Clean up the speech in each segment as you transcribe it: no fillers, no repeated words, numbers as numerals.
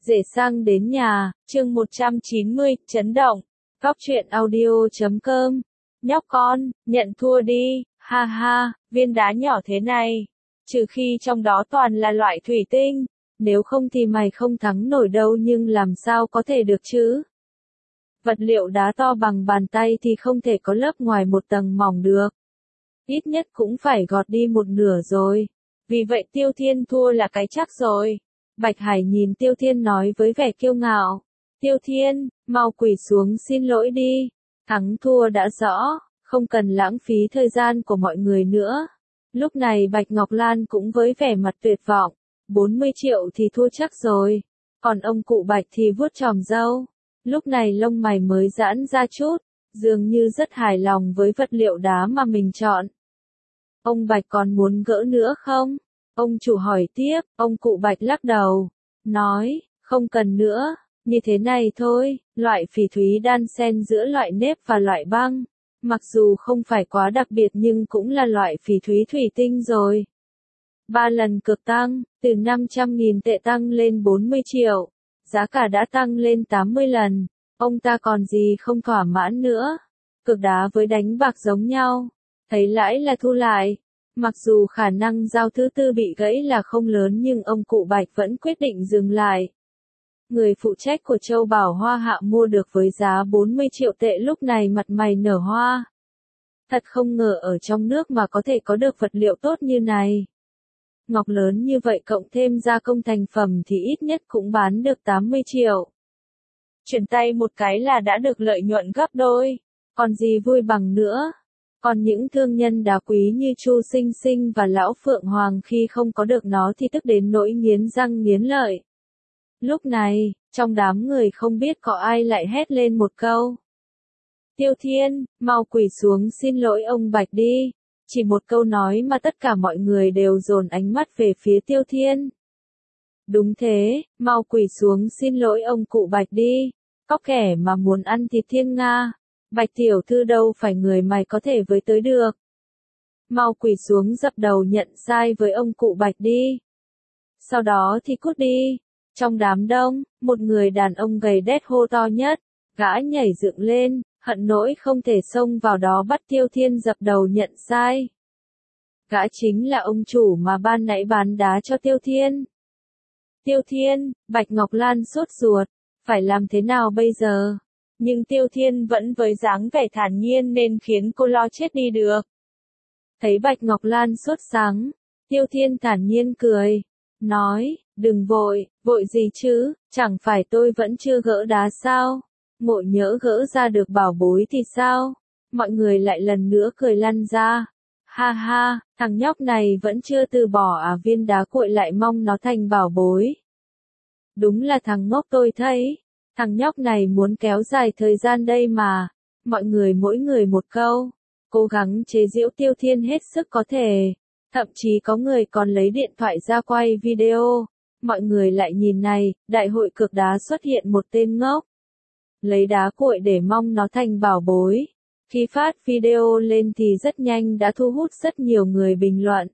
Rể sang đến nhà, chương 190, chấn động. Góc truyện audio.com. Nhóc con, nhận thua đi, ha ha, viên đá nhỏ thế này. Trừ khi trong đó toàn là loại thủy tinh, nếu không thì mày không thắng nổi đâu, nhưng làm sao có thể được chứ? Vật liệu đá to bằng bàn tay thì không thể có lớp ngoài một tầng mỏng được. Ít nhất cũng phải gọt đi một nửa rồi. Vì vậy Tiêu Thiên thua là cái chắc rồi. Bạch Hải nhìn Tiêu Thiên nói với vẻ kiêu ngạo. Tiêu Thiên, mau quỳ xuống xin lỗi đi. Thắng thua đã rõ, không cần lãng phí thời gian của mọi người nữa. Lúc này Bạch Ngọc Lan cũng với vẻ mặt tuyệt vọng. 40 triệu thì thua chắc rồi. Còn ông cụ Bạch thì vuốt chòm râu. Lúc này lông mày mới giãn ra chút, dường như rất hài lòng với vật liệu đá mà mình chọn. Ông Bạch còn muốn gỡ nữa không? Ông chủ hỏi tiếp, ông cụ Bạch lắc đầu, nói, không cần nữa, như thế này thôi, loại phỉ thúy đan xen giữa loại nếp và loại băng. Mặc dù không phải quá đặc biệt nhưng cũng là loại phỉ thúy thủy tinh rồi. 3 lần cược tăng, từ 500.000 tệ tăng lên 40 triệu. Giá cả đã tăng lên 80 lần. Ông ta còn gì không thỏa mãn nữa. Cược đá với đánh bạc giống nhau. Thấy lãi là thu lại. Mặc dù khả năng giao thứ tư bị gãy là không lớn nhưng ông cụ Bạch vẫn quyết định dừng lại. Người phụ trách của Châu Bảo Hoa Hạ mua được với giá 40 triệu tệ lúc này mặt mày nở hoa. Thật không ngờ ở trong nước mà có thể có được vật liệu tốt như này. Ngọc lớn như vậy cộng thêm gia công thành phẩm thì ít nhất cũng bán được 80 triệu. Chuyển tay một cái là đã được lợi nhuận gấp đôi. Còn gì vui bằng nữa. Còn những thương nhân đá quý như Chu Sinh Sinh và Lão Phượng Hoàng khi không có được nó thì tức đến nỗi nghiến răng nghiến lợi. Lúc này, trong đám người không biết có ai lại hét lên một câu. Tiêu Thiên, mau quỳ xuống xin lỗi ông Bạch đi. Chỉ một câu nói mà tất cả mọi người đều dồn ánh mắt về phía Tiêu Thiên. Đúng thế, mau quỳ xuống xin lỗi ông cụ Bạch đi. Có kẻ mà muốn ăn thịt thiên nga. Bạch tiểu thư đâu phải người mày có thể với tới được. Mau quỳ xuống dập đầu nhận sai với ông cụ Bạch đi. Sau đó thì cút đi. Trong đám đông, một người đàn ông gầy đét hô to nhất. Gã nhảy dựng lên, hận nỗi không thể xông vào đó bắt Tiêu Thiên dập đầu nhận sai. Gã chính là ông chủ mà ban nãy bán đá cho Tiêu Thiên. Tiêu Thiên, Bạch Ngọc Lan sốt ruột, phải làm thế nào bây giờ? Nhưng Tiêu Thiên vẫn với dáng vẻ thản nhiên nên khiến cô lo chết đi được. Thấy Bạch Ngọc Lan sốt sắng, Tiêu Thiên thản nhiên cười, nói, đừng vội, vội gì chứ, chẳng phải tôi vẫn chưa gỡ đá sao? Ngộ nhỡ gỡ ra được bảo bối thì sao? Mọi người lại lần nữa cười lăn ra. Ha ha, thằng nhóc này vẫn chưa từ bỏ à, viên đá cuội lại mong nó thành bảo bối. Đúng là thằng ngốc tôi thấy. Thằng nhóc này muốn kéo dài thời gian đây mà. Mọi người mỗi người một câu. Cố gắng chế giễu Tiêu Thiên hết sức có thể. Thậm chí có người còn lấy điện thoại ra quay video. Mọi người lại nhìn này, đại hội cược đá xuất hiện một tên ngốc. Lấy đá cuội để mong nó thành bảo bối. Khi phát video lên thì rất nhanh đã thu hút rất nhiều người bình luận.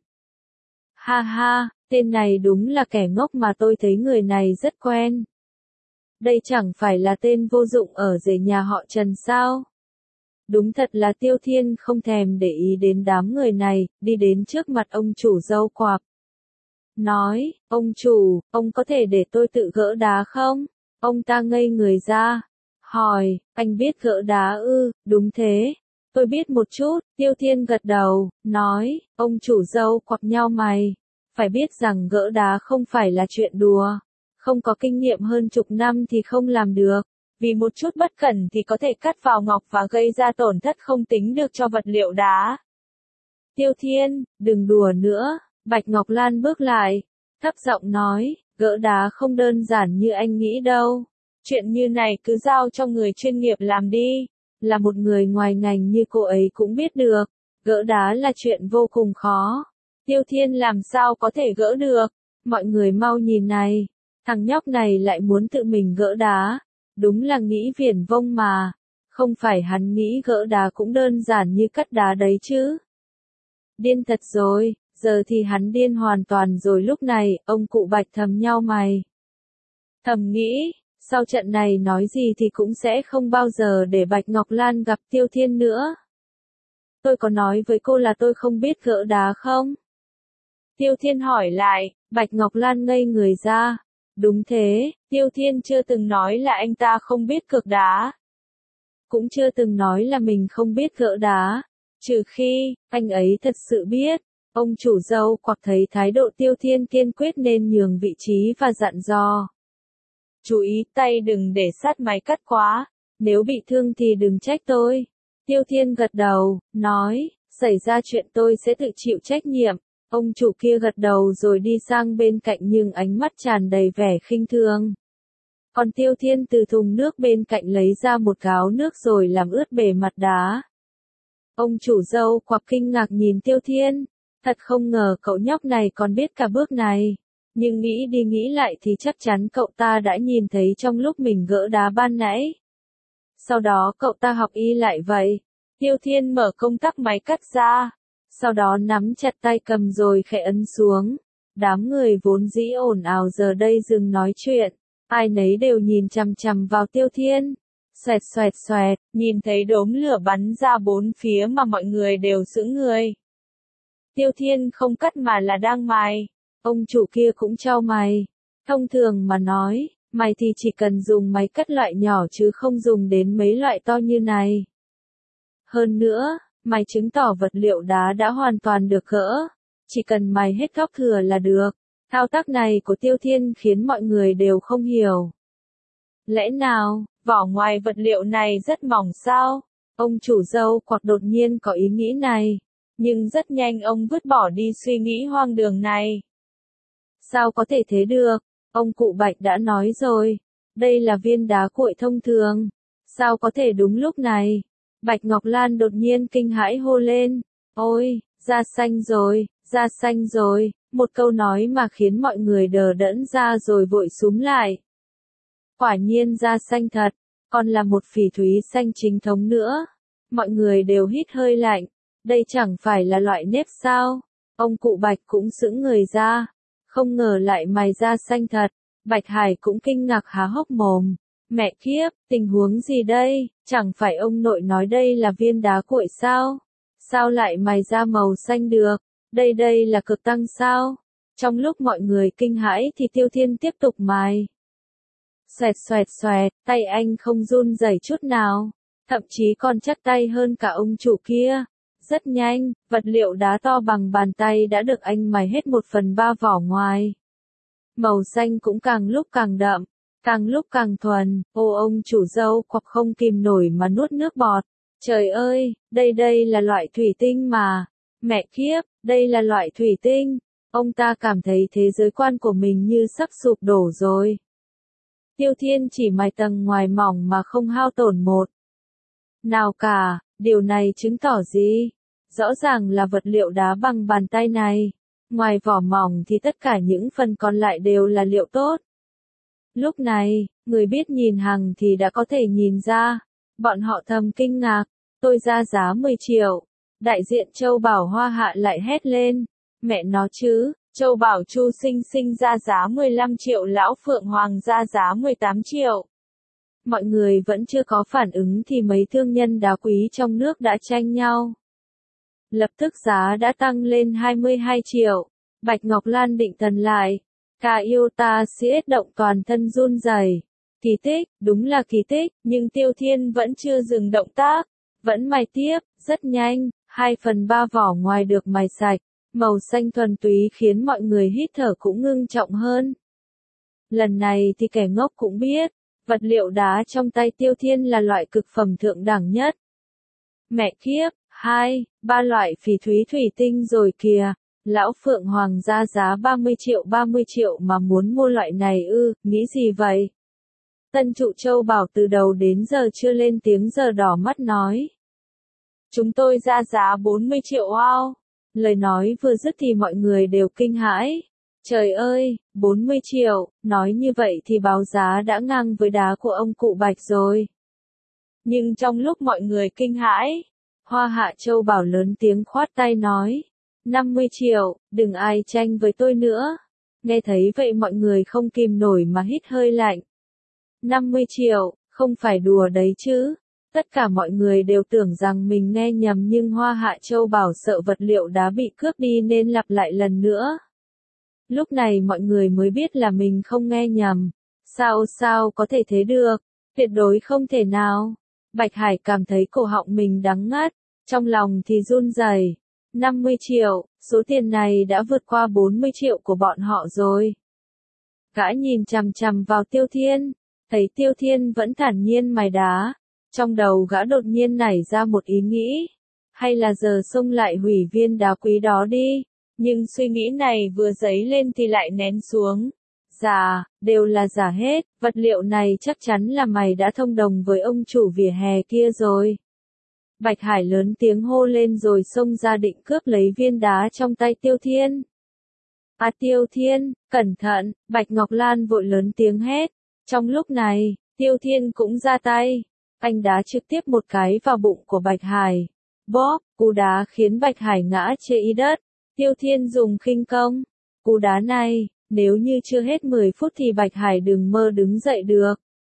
Ha ha, tên này đúng là kẻ ngốc mà tôi thấy người này rất quen. Đây chẳng phải là tên vô dụng ở rể nhà họ Trần sao? Đúng thật là Tiêu Thiên không thèm để ý đến đám người này, đi đến trước mặt ông chủ râu quạp. Nói, ông chủ, ông có thể để tôi tự gỡ đá không? Ông ta ngây người ra. Hỏi, anh biết gỡ đá ư? Đúng thế. Tôi biết một chút, Tiêu Thiên gật đầu, nói, ông chủ râu quặp nhau mày. Phải biết rằng gỡ đá không phải là chuyện đùa. Không có kinh nghiệm hơn chục năm thì không làm được. Vì một chút bất cẩn thì có thể cắt vào ngọc và gây ra tổn thất không tính được cho vật liệu đá. Tiêu Thiên, đừng đùa nữa. Bạch Ngọc Lan bước lại, thấp giọng nói, gỡ đá không đơn giản như anh nghĩ đâu. Chuyện như này cứ giao cho người chuyên nghiệp làm đi. Là một người ngoài ngành như cô ấy cũng biết được. Gỡ đá là chuyện vô cùng khó. Tiêu Thiên làm sao có thể gỡ được. Mọi người mau nhìn này. Thằng nhóc này lại muốn tự mình gỡ đá. Đúng là nghĩ viển vông mà. Không phải hắn nghĩ gỡ đá cũng đơn giản như cắt đá đấy chứ. Điên thật rồi. Giờ thì hắn điên hoàn toàn rồi. Lúc này, ông cụ Bạch thầm nhau mày. Thầm nghĩ, sau trận này nói gì thì cũng sẽ không bao giờ để Bạch Ngọc Lan gặp Tiêu Thiên nữa. Tôi có nói với cô là tôi không biết gỡ đá không? Tiêu Thiên hỏi lại, Bạch Ngọc Lan ngây người ra. Đúng thế, Tiêu Thiên chưa từng nói là anh ta không biết cược đá. Cũng chưa từng nói là mình không biết gỡ đá. Trừ khi, anh ấy thật sự biết. Ông chủ dâu quặc thấy thái độ Tiêu Thiên kiên quyết nên nhường vị trí và dặn dò. Chú ý tay đừng để sát máy cắt quá. Nếu bị thương thì đừng trách tôi. Tiêu Thiên gật đầu, nói, xảy ra chuyện tôi sẽ tự chịu trách nhiệm. Ông chủ kia gật đầu rồi đi sang bên cạnh nhưng ánh mắt tràn đầy vẻ khinh thường. Còn Tiêu Thiên từ thùng nước bên cạnh lấy ra một gáo nước rồi làm ướt bề mặt đá. Ông chủ dâu quặc kinh ngạc nhìn Tiêu Thiên. Thật không ngờ cậu nhóc này còn biết cả bước này. Nhưng nghĩ đi nghĩ lại thì chắc chắn cậu ta đã nhìn thấy trong lúc mình gỡ đá ban nãy. Sau đó cậu ta học y lại vậy. Tiêu Thiên mở công tắc máy cắt ra. Sau đó nắm chặt tay cầm rồi khẽ ấn xuống. Đám người vốn dĩ ồn ào giờ đây dừng nói chuyện. Ai nấy đều nhìn chằm chằm vào Tiêu Thiên. Xoẹt xoẹt xoẹt, nhìn thấy đốm lửa bắn ra bốn phía mà mọi người đều sững người. Tiêu Thiên không cắt mà là đang mài. Ông chủ kia cũng chau mày. Thông thường mà nói, mày thì chỉ cần dùng máy cắt loại nhỏ chứ không dùng đến mấy loại to như này. Hơn nữa, mày chứng tỏ vật liệu đá đã hoàn toàn được gỡ. Chỉ cần mày hết góc thừa là được. Thao tác này của Tiêu Thiên khiến mọi người đều không hiểu. Lẽ nào, vỏ ngoài vật liệu này rất mỏng sao? Ông chủ dâu quặc đột nhiên có ý nghĩ này. Nhưng rất nhanh ông vứt bỏ đi suy nghĩ hoang đường này. Sao có thể thế được? Ông cụ Bạch đã nói rồi. Đây là viên đá cuội thông thường. Sao có thể đúng lúc này? Bạch Ngọc Lan đột nhiên kinh hãi hô lên. Ôi, da xanh rồi, da xanh rồi. Một câu nói mà khiến mọi người đờ đẫn ra rồi vội súm lại. Quả nhiên da xanh thật, còn là một phỉ thúy xanh chính thống nữa. Mọi người đều hít hơi lạnh. Đây chẳng phải là loại nếp sao? Ông cụ Bạch cũng sững người ra. Không ngờ lại mài da xanh thật. Bạch Hải cũng kinh ngạc há hốc mồm. Mẹ kiếp, tình huống gì đây? Chẳng phải ông nội nói đây là viên đá cuội sao? Sao lại mài da màu xanh được? Đây là cực tăng sao? Trong lúc mọi người kinh hãi thì Tiêu Thiên tiếp tục mài. Xoẹt xoẹt xoẹt, tay anh không run rẩy chút nào. Thậm chí còn chắc tay hơn cả ông chủ kia. Rất nhanh, vật liệu đá to bằng bàn tay đã được anh mài hết 1/3 vỏ ngoài. Màu xanh cũng càng lúc càng đậm, càng lúc càng thuần. Ô ông chủ dâu quặc không kìm nổi mà nuốt nước bọt. Trời ơi, đây là loại thủy tinh mà. Mẹ kiếp, đây là loại thủy tinh. Ông ta cảm thấy thế giới quan của mình như sắp sụp đổ rồi. Tiêu Thiên chỉ mài tầng ngoài mỏng mà không hao tổn một nào cả. Điều này chứng tỏ gì? Rõ ràng là vật liệu đá bằng bàn tay này. Ngoài vỏ mỏng thì tất cả những phần còn lại đều là liệu tốt. Lúc này, người biết nhìn hàng thì đã có thể nhìn ra. Bọn họ thầm kinh ngạc. Tôi ra giá 10 triệu. Đại diện Châu Bảo Hoa Hạ lại hét lên. Mẹ nó chứ, Châu Bảo Chu Sinh Sinh ra giá 15 triệu, Lão Phượng Hoàng ra giá 18 triệu. Mọi người vẫn chưa có phản ứng thì mấy thương nhân đá quý trong nước đã tranh nhau. Lập tức giá đã tăng lên 22 triệu. Bạch Ngọc Lan định thần lại. Ca yêu ta siết động toàn thân run rẩy. Kỳ tích, đúng là kỳ tích, nhưng Tiêu Thiên vẫn chưa dừng động tác. Vẫn mài tiếp, rất nhanh, 2/3 vỏ ngoài được mài sạch. Màu xanh thuần túy khiến mọi người hít thở cũng ngưng trọng hơn. Lần này thì kẻ ngốc cũng biết. Vật liệu đá trong tay Tiêu Thiên là loại cực phẩm thượng đẳng nhất. Mẹ kiếp, 2-3 loại phỉ thúy thủy tinh rồi kìa. Lão Phượng Hoàng ra giá 30 triệu mà muốn mua loại này ư, nghĩ gì vậy? Tân trụ Châu Bảo từ đầu đến giờ chưa lên tiếng giờ đỏ mắt nói. Chúng tôi ra giá 40 triệu wow. Lời nói vừa dứt thì mọi người đều kinh hãi. Trời ơi, 40 triệu, nói như vậy thì báo giá đã ngang với đá của ông cụ Bạch rồi. Nhưng trong lúc mọi người kinh hãi, Hoa Hạ Châu Bảo lớn tiếng khoát tay nói. 50 triệu, đừng ai tranh với tôi nữa. Nghe thấy vậy mọi người không kìm nổi mà hít hơi lạnh. 50 triệu, không phải đùa đấy chứ. Tất cả mọi người đều tưởng rằng mình nghe nhầm nhưng Hoa Hạ Châu bảo sợ vật liệu đá bị cướp đi nên lặp lại lần nữa. Lúc này mọi người mới biết là mình không nghe nhầm. Sao có thể thế được? Tuyệt đối không thể nào. Bạch Hải cảm thấy cổ họng mình đắng ngắt, trong lòng thì run rẩy. 50 triệu, số tiền này đã vượt qua 40 triệu của bọn họ rồi. Gã nhìn chằm chằm vào Tiêu Thiên, thấy Tiêu Thiên vẫn thản nhiên mài đá. Trong đầu gã đột nhiên nảy ra một ý nghĩ. Hay là giờ xông lại hủy viên đá quý đó đi. Nhưng suy nghĩ này vừa dấy lên thì lại nén xuống. Giả, đều là giả hết, vật liệu này chắc chắn là mày đã thông đồng với ông chủ vỉa hè kia rồi. Bạch Hải lớn tiếng hô lên rồi xông ra định cướp lấy viên đá trong tay Tiêu Thiên. À Tiêu Thiên, cẩn thận, Bạch Ngọc Lan vội lớn tiếng hét. Trong lúc này, Tiêu Thiên cũng ra tay. Anh đá trực tiếp một cái vào bụng của Bạch Hải. Bóp, cú đá khiến Bạch Hải ngã chê y đất. Tiêu Thiên dùng khinh công. Cú đá này, nếu như chưa hết 10 phút thì Bạch Hải đừng mơ đứng dậy được.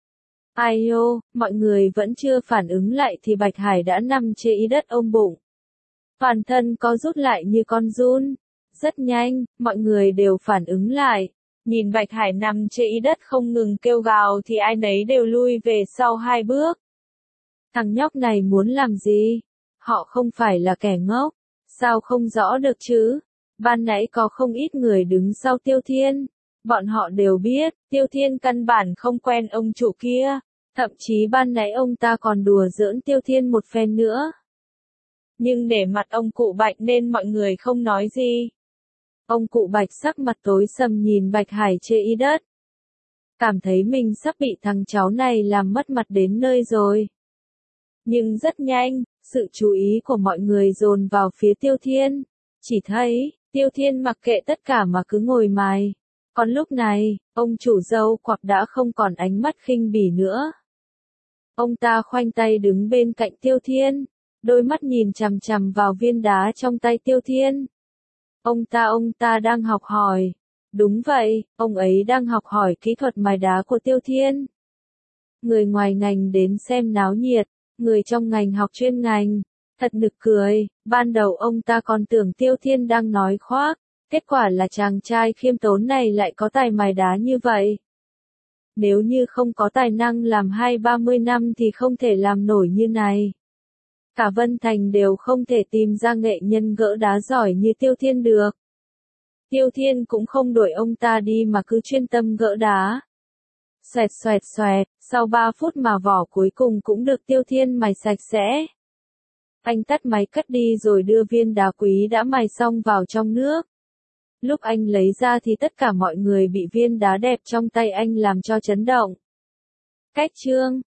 Ai ô, mọi người vẫn chưa phản ứng lại thì Bạch Hải đã nằm chê y đất ôm bụng. Toàn thân có rút lại như con giun. Rất nhanh, mọi người đều phản ứng lại. Nhìn Bạch Hải nằm chê y đất không ngừng kêu gào thì ai nấy đều lui về sau 2 bước. Thằng nhóc này muốn làm gì? Họ không phải là kẻ ngốc. Sao không rõ được chứ? Ban nãy có không ít người đứng sau Tiêu Thiên. Bọn họ đều biết, Tiêu Thiên căn bản không quen ông chủ kia. Thậm chí ban nãy ông ta còn đùa giỡn Tiêu Thiên một phen nữa. Nhưng để mặt ông cụ Bạch nên mọi người không nói gì. Ông cụ Bạch sắc mặt tối sầm nhìn Bạch Hải chê y đất. Cảm thấy mình sắp bị thằng cháu này làm mất mặt đến nơi rồi. Nhưng rất nhanh, sự chú ý của mọi người dồn vào phía Tiêu Thiên. Chỉ thấy, Tiêu Thiên mặc kệ tất cả mà cứ ngồi mài. Còn lúc này, ông chủ dâu quặp đã không còn ánh mắt khinh bỉ nữa. Ông ta khoanh tay đứng bên cạnh Tiêu Thiên, đôi mắt nhìn chằm chằm vào viên đá trong tay Tiêu Thiên. Ông ta đang học hỏi. Đúng vậy, ông ấy đang học hỏi kỹ thuật mài đá của Tiêu Thiên. Người ngoài ngành đến xem náo nhiệt, người trong ngành học chuyên ngành. Thật nực cười, ban đầu ông ta còn tưởng Tiêu Thiên đang nói khoác, kết quả là chàng trai khiêm tốn này lại có tài mài đá như vậy. Nếu như không có tài năng làm 20-30 năm thì không thể làm nổi như này. Cả Vân Thành đều không thể tìm ra nghệ nhân gỡ đá giỏi như Tiêu Thiên được. Tiêu Thiên cũng không đuổi ông ta đi mà cứ chuyên tâm gỡ đá. Xoẹt, sau 3 phút mà vỏ cuối cùng cũng được Tiêu Thiên mài sạch sẽ. Anh tắt máy cất đi rồi đưa viên đá quý đã mài xong vào trong nước. Lúc anh lấy ra thì tất cả mọi người bị viên đá đẹp trong tay anh làm cho chấn động. Cách chương